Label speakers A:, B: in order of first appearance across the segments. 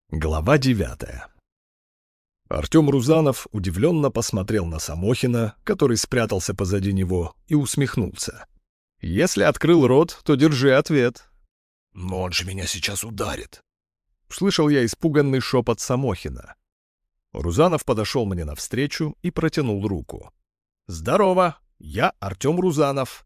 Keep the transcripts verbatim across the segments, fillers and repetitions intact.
A: Глава девятая. Артем Рузанов удивленно посмотрел на Самохина, который спрятался позади него, и усмехнулся. «Если открыл рот, то держи ответ».
B: «Но он же меня сейчас ударит!»
A: Услышал я испуганный шепот Самохина. Рузанов подошел мне навстречу и протянул руку. «Здорово! Я Артем Рузанов!»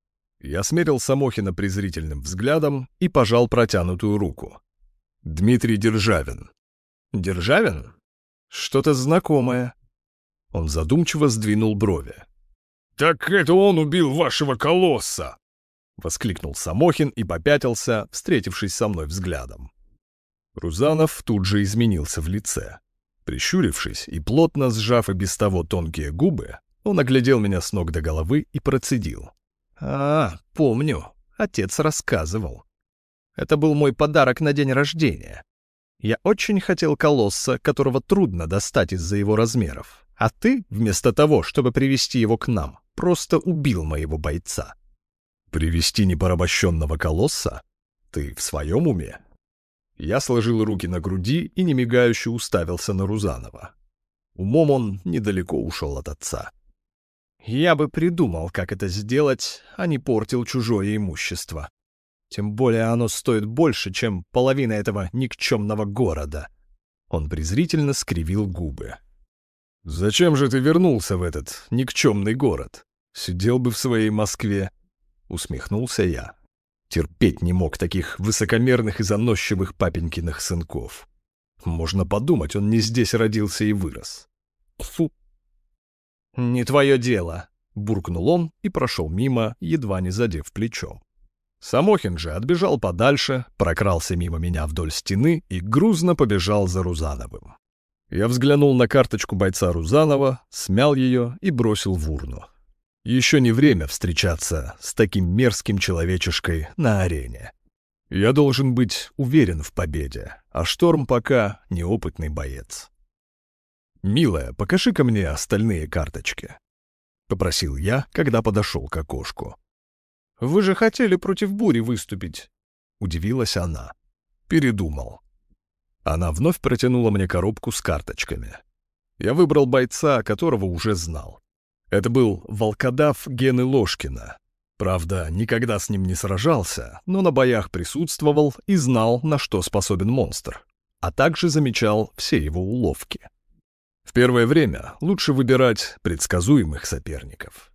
A: Я смерил Самохина презрительным взглядом и пожал протянутую руку. «Дмитрий Державин». «Державин? Что-то знакомое». Он задумчиво сдвинул брови.
B: «Так это он убил вашего колосса!»
A: — воскликнул Самохин и попятился, встретившись со мной взглядом. Рузанов тут же изменился в лице. Прищурившись и плотно сжав и без того тонкие губы, он оглядел меня с ног до головы и процедил. «А, помню, отец рассказывал. Это был мой подарок на день рождения. Я очень хотел колосса, которого трудно достать из-за его размеров. А ты, вместо того, чтобы привести его к нам, просто убил моего бойца». «Привести непорабощенного колосса? Ты в своем уме?» Я сложил руки на груди и немигающе уставился на Рузанова. Умом он недалеко ушел от отца. Я бы придумал, как это сделать, а не портил чужое имущество. Тем более оно стоит больше, чем половина этого никчемного города. Он презрительно скривил губы. «Зачем же ты вернулся в этот никчемный город? Сидел бы в своей Москве», — усмехнулся я. Терпеть не мог таких высокомерных и заносчивых папенькиных сынков. Можно подумать, он не здесь родился и вырос. Фу. «Не твое дело», — буркнул он и прошел мимо, едва не задев плечом. Самохин же отбежал подальше, прокрался мимо меня вдоль стены и грузно побежал за Рузановым. Я взглянул на карточку бойца Рузанова, смял ее и бросил в урну. Еще не время встречаться с таким мерзким человечешкой на арене. Я должен быть уверен в победе, а Шторм пока неопытный боец. «Милая, покажи-ка мне остальные карточки», — попросил я, когда подошел к окошку. «Вы же хотели против бури выступить», — удивилась она. «Передумал». Она вновь протянула мне коробку с карточками. Я выбрал бойца, которого уже знал. Это был волкодав Гены Ложкина. Правда, никогда с ним не сражался, но на боях присутствовал и знал, на что способен монстр, а также замечал все его уловки. В первое время лучше выбирать предсказуемых соперников.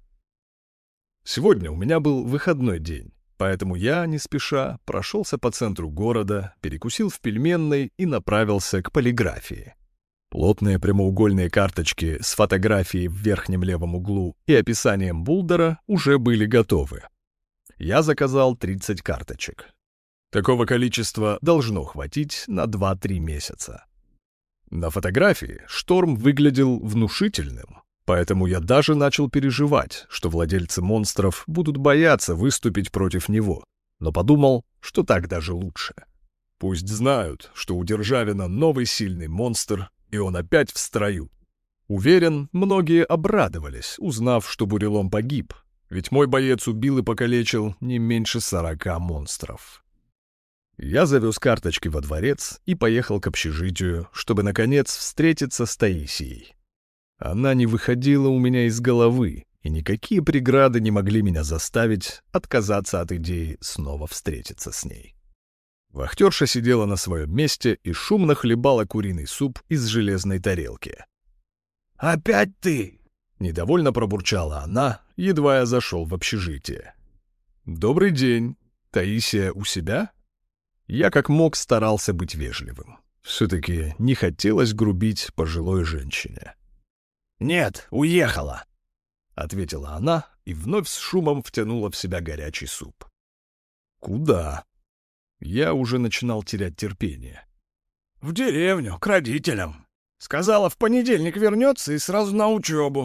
A: Сегодня у меня был выходной день, поэтому я, не спеша, прошелся по центру города, перекусил в пельменной и направился к полиграфии. Плотные прямоугольные карточки с фотографией в верхнем левом углу и описанием Булдера уже были готовы. Я заказал тридцать карточек. Такого количества должно хватить на два-три месяца. На фотографии Шторм выглядел внушительным, поэтому я даже начал переживать, что владельцы монстров будут бояться выступить против него, но подумал, что так даже лучше. Пусть знают, что у Державина новый сильный монстр, и он опять в строю. Уверен, многие обрадовались, узнав, что Бурелом погиб, ведь мой боец убил и покалечил не меньше сорока монстров. Я завез карточки во дворец и поехал к общежитию, чтобы, наконец, встретиться с Таисией. Она не выходила у меня из головы, и никакие преграды не могли меня заставить отказаться от идеи снова встретиться с ней. Вахтерша сидела на своем месте и шумно хлебала куриный суп из железной тарелки.
B: «Опять ты?»
A: — недовольно пробурчала она, едва я зашел в общежитие. «Добрый день. Таисия у себя?» Я как мог старался быть вежливым. Все-таки не хотелось грубить пожилой женщине.
B: «Нет, уехала»,
A: — ответила она и вновь с шумом втянула в себя горячий суп. «Куда?» Я уже начинал терять терпение.
B: «В деревню, к родителям. Сказала, в понедельник вернется и сразу на учебу».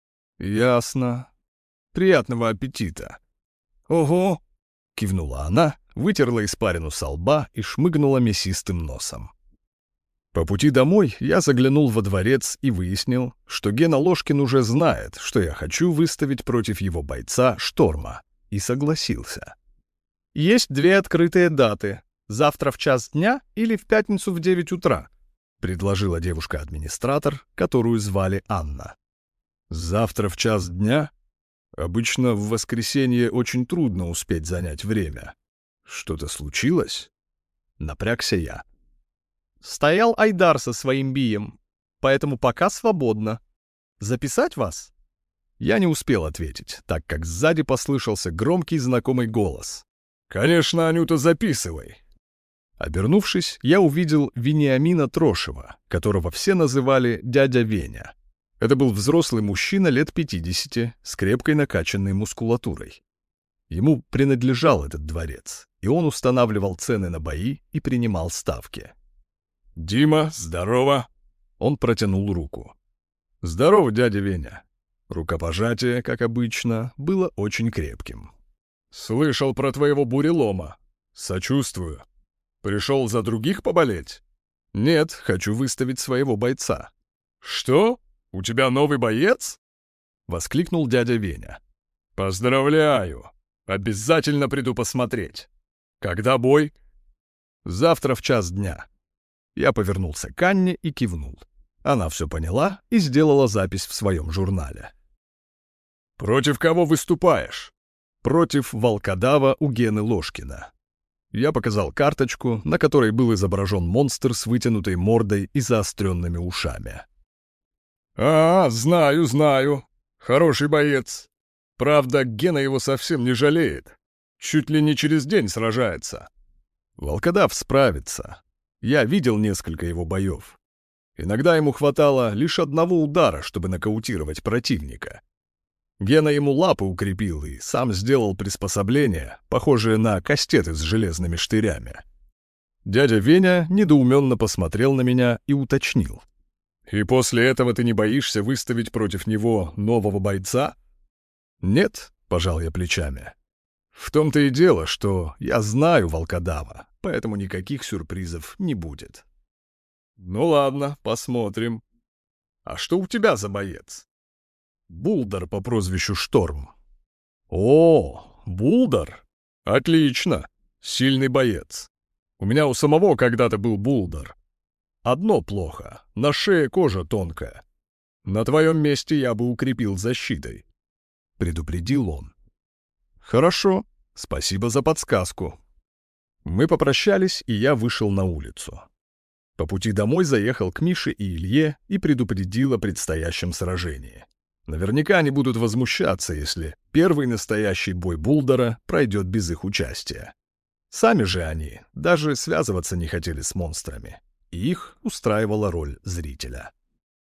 A: «Ясно. Приятного аппетита».
B: «Ого!»
A: — кивнула она, вытерла испарину со лба и шмыгнула мясистым носом. По пути домой я заглянул во дворец и выяснил, что Гена Ложкин уже знает, что я хочу выставить против его бойца Шторма, и согласился. «Есть две открытые даты. Завтра в час дня или в пятницу в девять утра?» — предложила девушка-администратор, которую звали Анна. «Завтра в час дня? Обычно в воскресенье очень трудно успеть занять время. Что-то случилось?» Напрягся я. «Стоял Айдар со своим бием, поэтому пока свободно. Записать вас?» Я не успел ответить, так как сзади послышался громкий знакомый голос. «Конечно, Анюта, записывай!» Обернувшись, я увидел Вениамина Трошева, которого все называли дядя Веня. Это был взрослый мужчина лет пятидесяти с крепкой накачанной мускулатурой. Ему принадлежал этот дворец, и он устанавливал цены на бои и принимал ставки. «Дима, здорово!» Он протянул руку. «Здорово, дядя Веня!» Рукопожатие, как обычно, было очень крепким. «Слышал про твоего бурелома. Сочувствую. Пришел за других поболеть?» «Нет, хочу выставить своего бойца». «Что? У тебя новый боец?» — воскликнул дядя Веня. «Поздравляю! Обязательно приду посмотреть. Когда бой?» «Завтра в час дня». Я повернулся к Анне и кивнул. Она все поняла и сделала запись в своем журнале. «Против кого выступаешь?» «Против волкодава у Гены Ложкина». Я показал карточку, на которой был изображен монстр с вытянутой мордой и заостренными ушами. «А, знаю, знаю. Хороший боец. Правда, Гена его совсем не жалеет. Чуть ли не через день сражается». Волкодав справится. Я видел несколько его боев. Иногда ему хватало лишь одного удара, чтобы нокаутировать противника. Гена ему лапы укрепил и сам сделал приспособление, похожее на кастеты с железными штырями. Дядя Веня недоуменно посмотрел на меня и уточнил. «И после этого ты не боишься выставить против него нового бойца?» «Нет», — пожал я плечами. «В том-то и дело, что я знаю волкодава, поэтому никаких сюрпризов не будет». «Ну ладно, посмотрим. А что у тебя за боец?» «Булдар по прозвищу Шторм». «О, Булдар? Отлично. Сильный боец. У меня у самого когда-то был Булдар. Одно плохо. На шее кожа тонкая. На твоем месте я бы укрепил защитой», — предупредил он. «Хорошо. Спасибо за подсказку». Мы попрощались, и я вышел на улицу. По пути домой заехал к Мише и Илье и предупредил о предстоящем сражении. Наверняка они будут возмущаться, если первый настоящий бой Булдара пройдет без их участия. Сами же они даже связываться не хотели с монстрами, и их устраивала роль зрителя.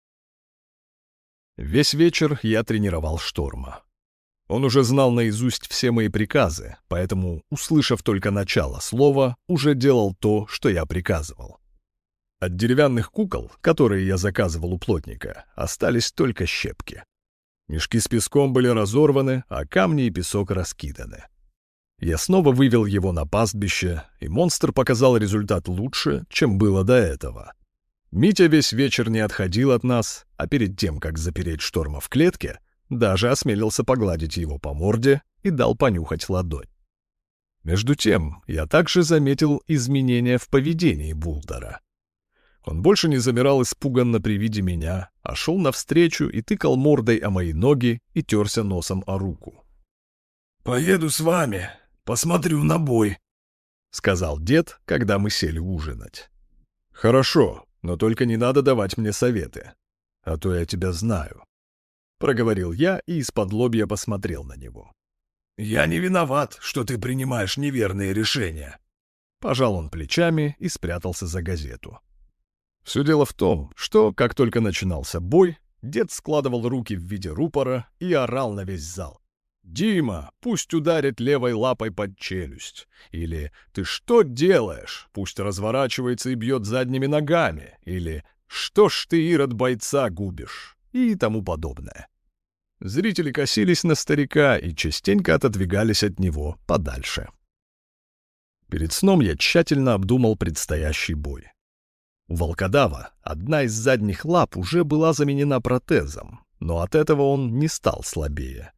A: Весь вечер я тренировал Шторма. Он уже знал наизусть все мои приказы, поэтому, услышав только начало слова, уже делал то, что я приказывал. От деревянных кукол, которые я заказывал у плотника, остались только щепки. Мешки с песком были разорваны, а камни и песок раскиданы. Я снова вывел его на пастбище, и монстр показал результат лучше, чем было до этого. Митя весь вечер не отходил от нас, а перед тем, как запереть Шторма в клетке, даже осмелился погладить его по морде и дал понюхать ладонь. Между тем, я также заметил изменения в поведении Булдара. Он больше не замирал испуганно при виде меня, а шел навстречу и тыкал мордой о мои ноги и терся носом о руку.
B: «Поеду с вами, посмотрю на бой»,
A: — сказал дед, когда мы сели ужинать. «Хорошо, но только не надо давать мне советы, а то я тебя знаю», — проговорил я и из-под лобья посмотрел на него.
B: «Я не виноват, что ты принимаешь неверные решения».
A: Пожал он плечами и спрятался за газету. Все дело в том, что, как только начинался бой, дед складывал руки в виде рупора и орал на весь зал. «Дима, пусть ударит левой лапой под челюсть!» Или «Ты что делаешь? Пусть разворачивается и бьет задними ногами!» Или «Что ж ты, Ирод, бойца губишь?» И тому подобное. Зрители косились на старика и частенько отодвигались от него подальше. Перед сном я тщательно обдумал предстоящий бой. У волкодава одна из задних лап уже была заменена протезом, но от этого он не стал слабее.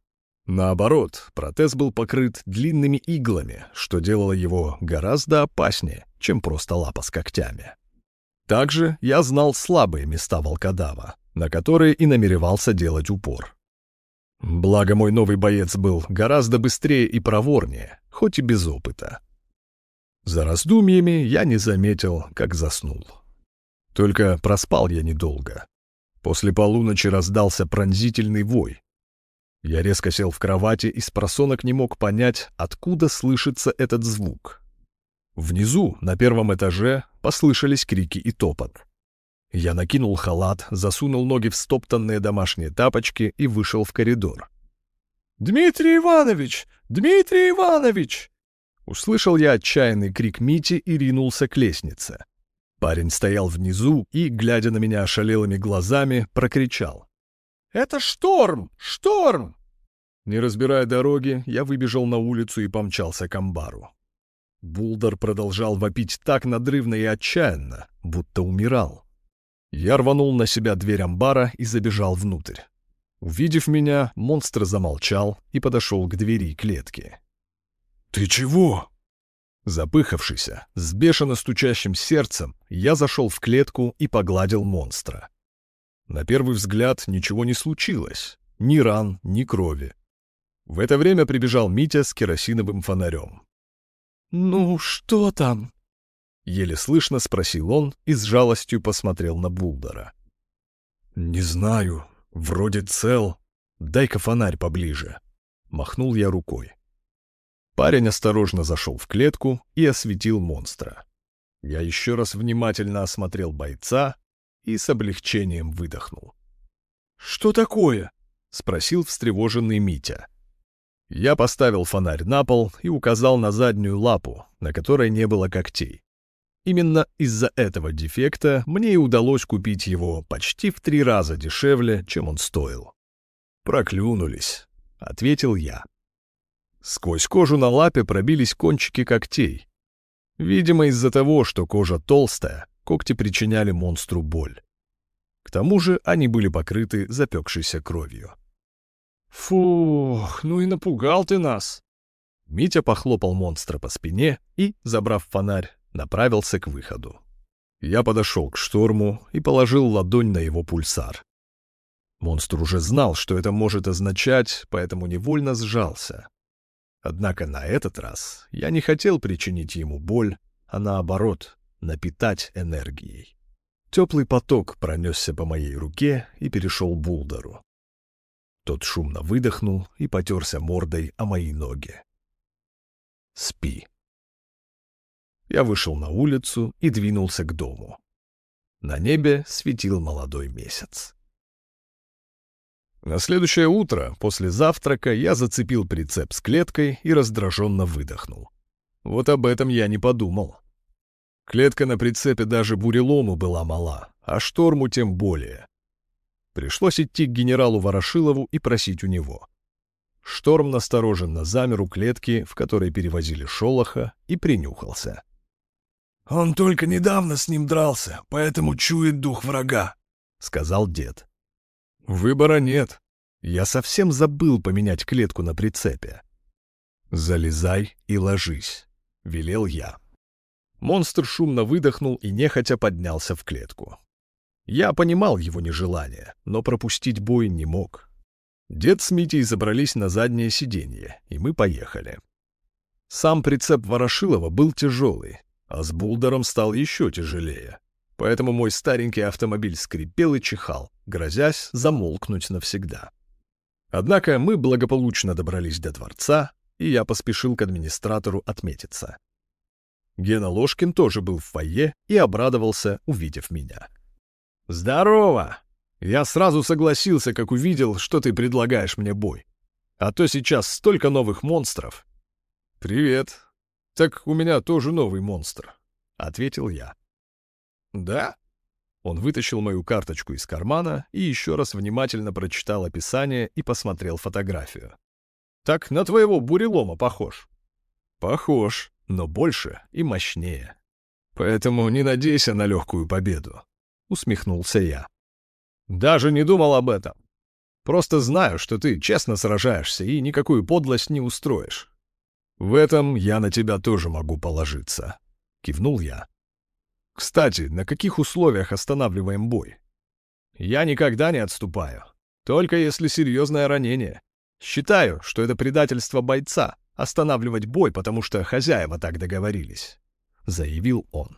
A: Наоборот, протез был покрыт длинными иглами, что делало его гораздо опаснее, чем просто лапа с когтями. Также я знал слабые места волкодава, на которые и намеревался делать упор. Благо мой новый боец был гораздо быстрее и проворнее, хоть и без опыта. За раздумьями я не заметил, как заснул. Только проспал я недолго. После полуночи раздался пронзительный вой. Я резко сел в кровати и спросонок не мог понять, откуда слышится этот звук. Внизу, на первом этаже, послышались крики и топот. Я накинул халат, засунул ноги в стоптанные домашние тапочки и вышел в коридор. «Дмитрий Иванович! Дмитрий Иванович!» Услышал я отчаянный крик Мити и ринулся к лестнице. Парень стоял внизу и, глядя на меня ошалелыми глазами, прокричал: «Это шторм! Шторм!» Не разбирая дороги, я выбежал на улицу и помчался к амбару. Булдер продолжал вопить так надрывно и отчаянно, будто умирал. Я рванул на себя дверь амбара и забежал внутрь. Увидев меня, монстр замолчал и подошел к двери клетки. «Ты чего?» Запыхавшийся, с бешено стучащим сердцем, я зашел в клетку и погладил монстра. На первый взгляд ничего не случилось, ни ран, ни крови. В это время прибежал Митя с керосиновым фонарем. «Ну, что там?» Еле слышно спросил он и с жалостью посмотрел на Булдера. «Не знаю, вроде цел. Дай-ка фонарь поближе». Махнул я рукой. Парень осторожно зашел в клетку и осветил монстра. Я еще раз внимательно осмотрел бойца и с облегчением выдохнул. «Что такое?» — спросил встревоженный Митя. Я поставил фонарь на пол и указал на заднюю лапу, на которой не было когтей. Именно из-за этого дефекта мне и удалось купить его почти в три раза дешевле, чем он стоил. «Проклюнулись», — ответил я. Сквозь кожу на лапе пробились кончики когтей. Видимо, из-за того, что кожа толстая, когти причиняли монстру боль. К тому же они были покрыты запекшейся кровью. «Фух, ну и напугал ты нас!» Митя похлопал монстра по спине и, забрав фонарь, направился к выходу. Я подошел к шторму и положил ладонь на его пульсар. Монстр уже знал, что это может означать, поэтому невольно сжался. Однако на этот раз я не хотел причинить ему боль, а наоборот, напитать энергией. Теплый поток пронесся по моей руке и перешел Булдеру. Тот шумно выдохнул и потерся мордой о мои ноги. «Спи». Я вышел на улицу и двинулся к дому. На небе светил молодой месяц. На следующее утро, после завтрака, я зацепил прицеп с клеткой и раздраженно выдохнул. Вот об этом я не подумал. Клетка на прицепе даже бурелому была мала, а шторму тем более. Пришлось идти к генералу Ворошилову и просить у него. Шторм настороженно замер у клетки, в которой перевозили Шолоха, и принюхался.
B: «Он только недавно с ним дрался, поэтому чует дух врага», — сказал дед.
A: «Выбора нет. Я совсем забыл поменять клетку на прицепе». «Залезай и ложись», — велел я. Монстр шумно выдохнул и нехотя поднялся в клетку. Я понимал его нежелание, но пропустить бой не мог. Дед с Митей забрались на заднее сиденье, и мы поехали. Сам прицеп Ворошилова был тяжелый, а с Булдером стал еще тяжелее. Поэтому мой старенький автомобиль скрипел и чихал, грозясь замолкнуть навсегда. Однако мы благополучно добрались до дворца, и я поспешил к администратору отметиться. Гена Ложкин тоже был в фойе и обрадовался, увидев меня. «Здорово! Я сразу согласился, как увидел, что ты предлагаешь мне бой. А то сейчас столько новых монстров». «Привет. Так у меня тоже новый монстр», — ответил я. «Да?» Он вытащил мою карточку из кармана и еще раз внимательно прочитал описание и посмотрел фотографию. «Так на твоего бурелома похож». «Похож, но больше и мощнее. Поэтому не надейся на легкую победу», — усмехнулся я. «Даже не думал об этом. Просто знаю, что ты честно сражаешься и никакую подлость не устроишь. В этом я на тебя тоже могу положиться», — кивнул я. «Кстати, на каких условиях останавливаем бой?» «Я никогда не отступаю. Только если серьезное ранение. Считаю, что это предательство бойца — останавливать бой, потому что хозяева так договорились», — заявил он.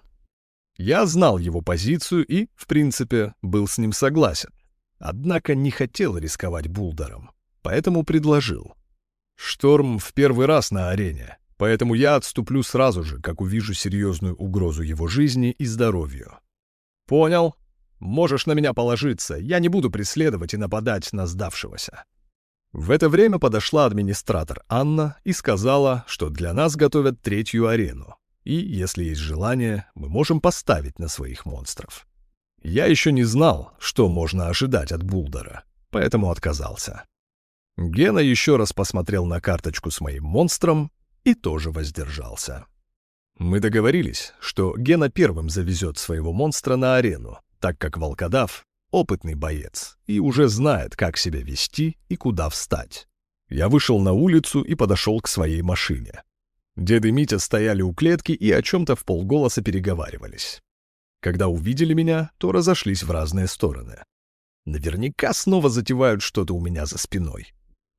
A: Я знал его позицию и, в принципе, был с ним согласен. Однако не хотел рисковать Булдером, поэтому предложил. «Шторм в первый раз на арене, поэтому я отступлю сразу же, как увижу серьезную угрозу его жизни и здоровью». «Понял. Можешь на меня положиться, я не буду преследовать и нападать на сдавшегося». В это время подошла администратор Анна и сказала, что для нас готовят третью арену, и, если есть желание, мы можем поставить на своих монстров. Я еще не знал, что можно ожидать от Булдера, поэтому отказался. Гена еще раз посмотрел на карточку с моим монстром и тоже воздержался. Мы договорились, что Гена первым завезет своего монстра на арену, так как волкодав — опытный боец и уже знает, как себя вести и куда встать. Я вышел на улицу и подошел к своей машине. Дед и Митя стояли у клетки и о чем-то вполголоса переговаривались. Когда увидели меня, то разошлись в разные стороны. Наверняка снова затевают что-то у меня за спиной.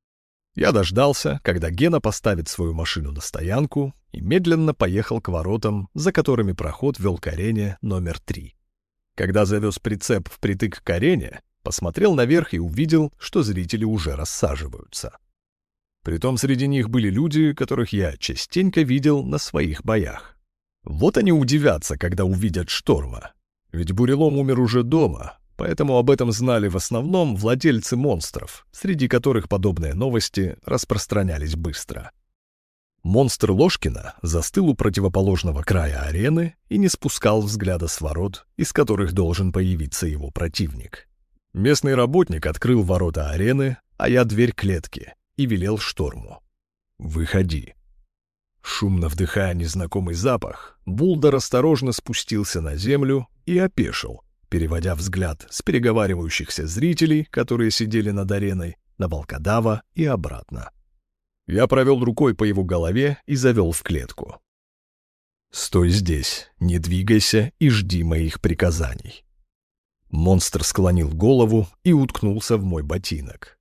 A: Я дождался, когда Гена поставит свою машину на стоянку, и медленно поехал к воротам, за которыми проход вел к арене номер три. Когда завез прицеп впритык к арене, посмотрел наверх и увидел, что зрители уже рассаживаются. Притом среди них были люди, которых я частенько видел на своих боях. Вот они удивятся, когда увидят Шторма. Ведь Бурелом умер уже дома, поэтому об этом знали в основном владельцы монстров, среди которых подобные новости распространялись быстро. Монстр Ложкина застыл у противоположного края арены и не спускал взгляда с ворот, из которых должен появиться его противник. Местный работник открыл ворота арены, а я дверь клетки, и велел Шторму: «Выходи». Шумно вдыхая незнакомый запах, Булдер осторожно спустился на землю и опешил, переводя взгляд с переговаривающихся зрителей, которые сидели над ареной, на волкодава и обратно. Я провел рукой по его голове и завел в клетку. «Стой здесь, не двигайся и жди моих приказаний». Монстр склонил голову и уткнулся в мой ботинок.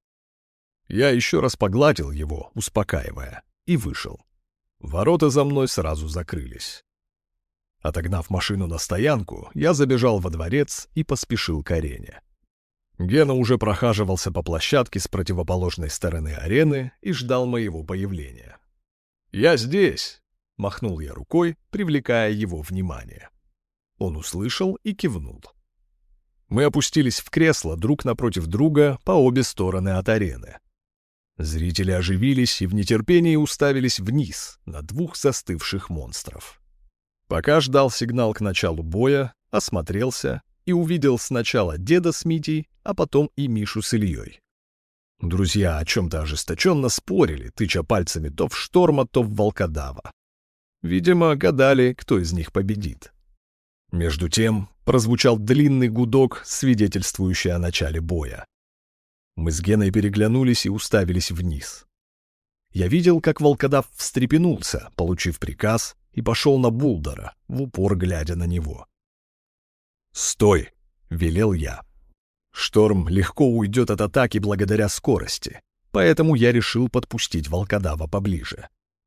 A: Я еще раз погладил его, успокаивая, и вышел. Ворота за мной сразу закрылись. Отогнав машину на стоянку, я забежал во дворец и поспешил к арене. Гена уже прохаживался по площадке с противоположной стороны арены и ждал моего появления. «Я здесь!» — махнул я рукой, привлекая его внимание. Он услышал и кивнул. Мы опустились в кресло друг напротив друга по обе стороны от арены. Зрители оживились и в нетерпении уставились вниз на двух застывших монстров. Пока ждал сигнал к началу боя, осмотрелся и увидел сначала деда с Митей, а потом и Мишу с Ильей. Друзья о чем-то ожесточенно спорили, тыча пальцами то в Шторма, то в волкодава. Видимо, гадали, кто из них победит. Между тем прозвучал длинный гудок, свидетельствующий о начале боя. Мы с Геной переглянулись и уставились вниз. Я видел, как волкодав встрепенулся, получив приказ, и пошел на Булдера, в упор глядя на него. «Стой!» — велел я. Шторм легко уйдет от атаки благодаря скорости, поэтому я решил подпустить волкодава поближе.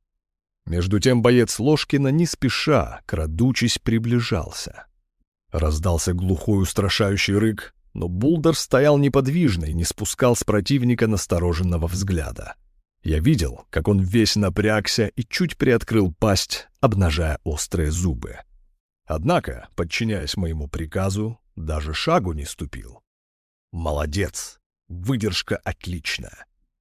A: Между тем боец Ложкина не спеша, крадучись, приближался. Раздался глухой устрашающий рык, но Булдер стоял неподвижно и не спускал с противника настороженного взгляда. Я видел, как он весь напрягся и чуть приоткрыл пасть, обнажая острые зубы. Однако, подчиняясь моему приказу, даже шагу не ступил. Молодец! Выдержка отличная.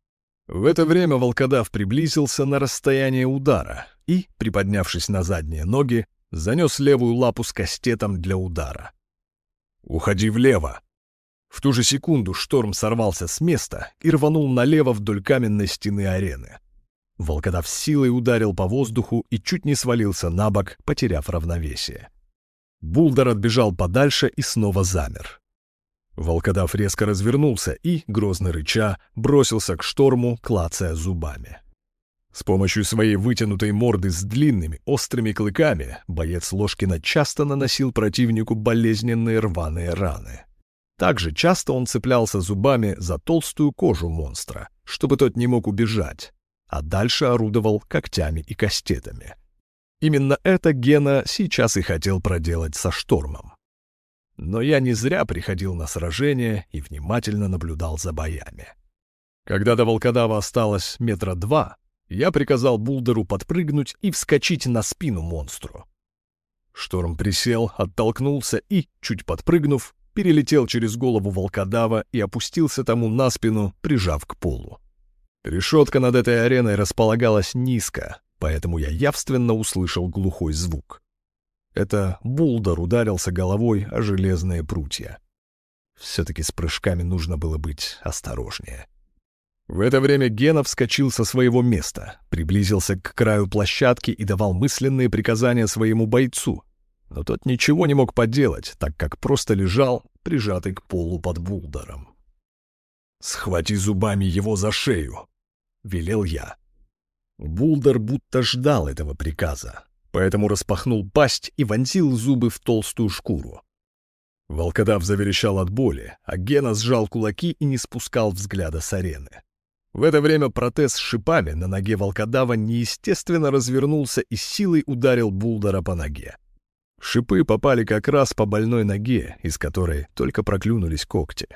A: В это время волкодав приблизился на расстояние удара и, приподнявшись на задние ноги, занес левую лапу с кастетом для удара. «Уходи влево!» В ту же секунду Шторм сорвался с места и рванул налево вдоль каменной стены арены. Волкодав с силой ударил по воздуху и чуть не свалился на бок, потеряв равновесие. Булдер отбежал подальше и снова замер. Волкодав резко развернулся и, грозно рыча, бросился к Шторму, клацая зубами. С помощью своей вытянутой морды с длинными острыми клыками боец Ложкина часто наносил противнику болезненные рваные раны. Также часто он цеплялся зубами за толстую кожу монстра, чтобы тот не мог убежать, а дальше орудовал когтями и кастетами. Именно это Гена сейчас и хотел проделать со Штормом. Но я не зря приходил на сражение и внимательно наблюдал за боями. Когда до волкодава осталось метра два, я приказал Булдеру подпрыгнуть и вскочить на спину монстру. Шторм присел, оттолкнулся и, чуть подпрыгнув, перелетел через голову волкодава и опустился тому на спину, прижав к полу. Решетка над этой ареной располагалась низко, поэтому я явственно услышал глухой звук. Это Булдер ударился головой о железные прутья. Все-таки с прыжками нужно было быть осторожнее. В это время Гена вскочил со своего места, приблизился к краю площадки и давал мысленные приказания своему бойцу. Но тот ничего не мог поделать, так как просто лежал, прижатый к полу под Булдером. «Схвати зубами его за шею!» — велел я. Булдер будто ждал этого приказа, поэтому распахнул пасть и вонзил зубы в толстую шкуру. Волкодав заверещал от боли, а Гена сжал кулаки и не спускал взгляда с арены. В это время протез с шипами на ноге волкодава неестественно развернулся и силой ударил Булдера по ноге. Шипы попали как раз по больной ноге, из которой только проклюнулись когти.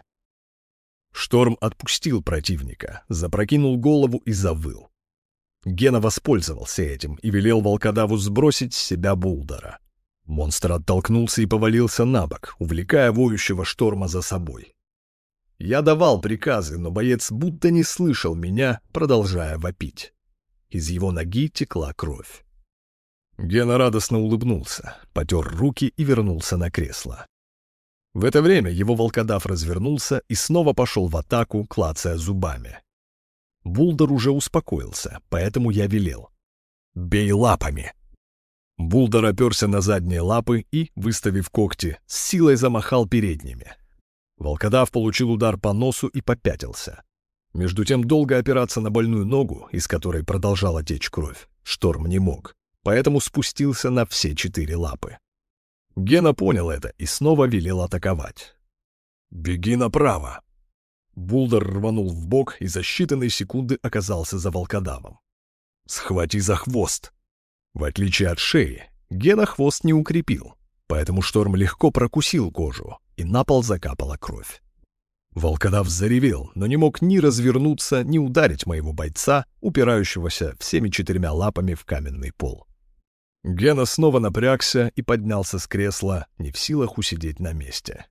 A: Шторм отпустил противника, запрокинул голову и завыл. Гена воспользовался этим и велел волкодаву сбросить с себя Булдера. Монстр оттолкнулся и повалился на бок, увлекая воющего Шторма за собой. Я давал приказы, но боец будто не слышал меня, продолжая вопить. Из его ноги текла кровь. Гена радостно улыбнулся, потер руки и вернулся на кресло. В это время его волкодав развернулся и снова пошел в атаку, клацая зубами. Булдер уже успокоился, поэтому я велел: «Бей лапами!» Булдер оперся на задние лапы и, выставив когти, с силой замахал передними. Волкодав получил удар по носу и попятился. Между тем долго опираться на больную ногу, из которой продолжала течь кровь, Шторм не мог, поэтому спустился на все четыре лапы. Гена понял это и снова велел атаковать. «Беги направо!» Булдер рванул вбок и за считанные секунды оказался за волкодавом. «Схвати за хвост!» В отличие от шеи, Гена хвост не укрепил, поэтому Шторм легко прокусил кожу, и на пол закапала кровь. Волкодав заревел, но не мог ни развернуться, ни ударить моего бойца, упирающегося всеми четырьмя лапами в каменный пол. Гена снова напрягся и поднялся с кресла, не в силах усидеть на месте.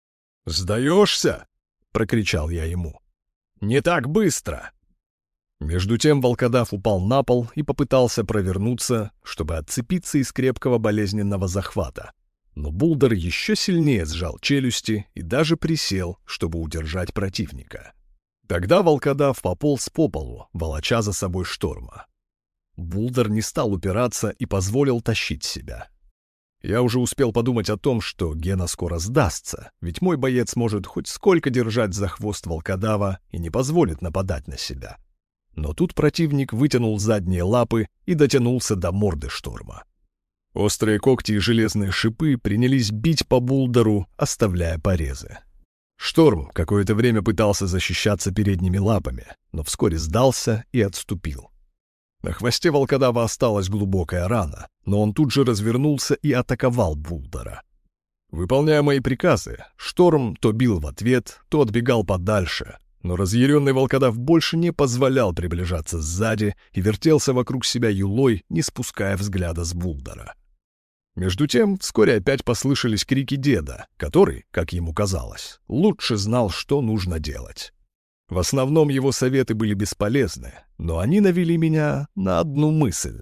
A: «Сдаешься?» — прокричал я ему. «Не так быстро!» Между тем волкодав упал на пол и попытался провернуться, чтобы отцепиться из крепкого болезненного захвата. Но Булдер еще сильнее сжал челюсти и даже присел, чтобы удержать противника. Тогда волкодав пополз по полу, волоча за собой Шторма. Булдер не стал упираться и позволил тащить себя. Я уже успел подумать о том, что Гена скоро сдастся, ведь мой боец может хоть сколько держать за хвост волкодава и не позволит нападать на себя. Но тут противник вытянул задние лапы и дотянулся до морды Шторма. Острые когти и железные шипы принялись бить по Булдеру, оставляя порезы. Шторм какое-то время пытался защищаться передними лапами, но вскоре сдался и отступил. На хвосте волкодава осталась глубокая рана, но он тут же развернулся и атаковал Булдера. Выполняя мои приказы, Шторм то бил в ответ, то отбегал подальше, но разъяренный волкодав больше не позволял приближаться сзади и вертелся вокруг себя юлой, не спуская взгляда с Булдера. Между тем, вскоре опять послышались крики деда, который, как ему казалось, лучше знал, что нужно делать. В основном его советы были бесполезны, но они навели меня на одну мысль.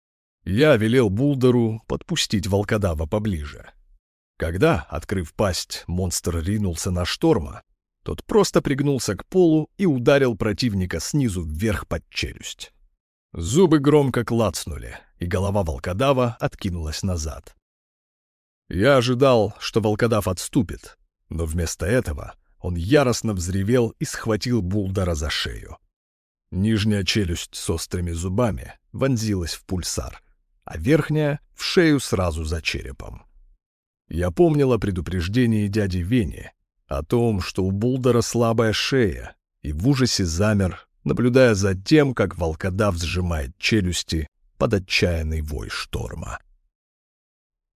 A: Я велел Булдеру подпустить волкодава поближе. Когда, открыв пасть, монстр ринулся на Шторма, тот просто пригнулся к полу и ударил противника снизу вверх под челюсть. Зубы громко клацнули, и голова волкодава откинулась назад. Я ожидал, что волкодав отступит, но вместо этого Он яростно взревел и схватил Булдара за шею. Нижняя челюсть с острыми зубами вонзилась в пульсар, а верхняя — в шею сразу за черепом. Я помнил о предупреждении дяди Вени, о том, что у Булдара слабая шея, и в ужасе замер, наблюдая за тем, как волкодав сжимает челюсти под отчаянный вой шторма.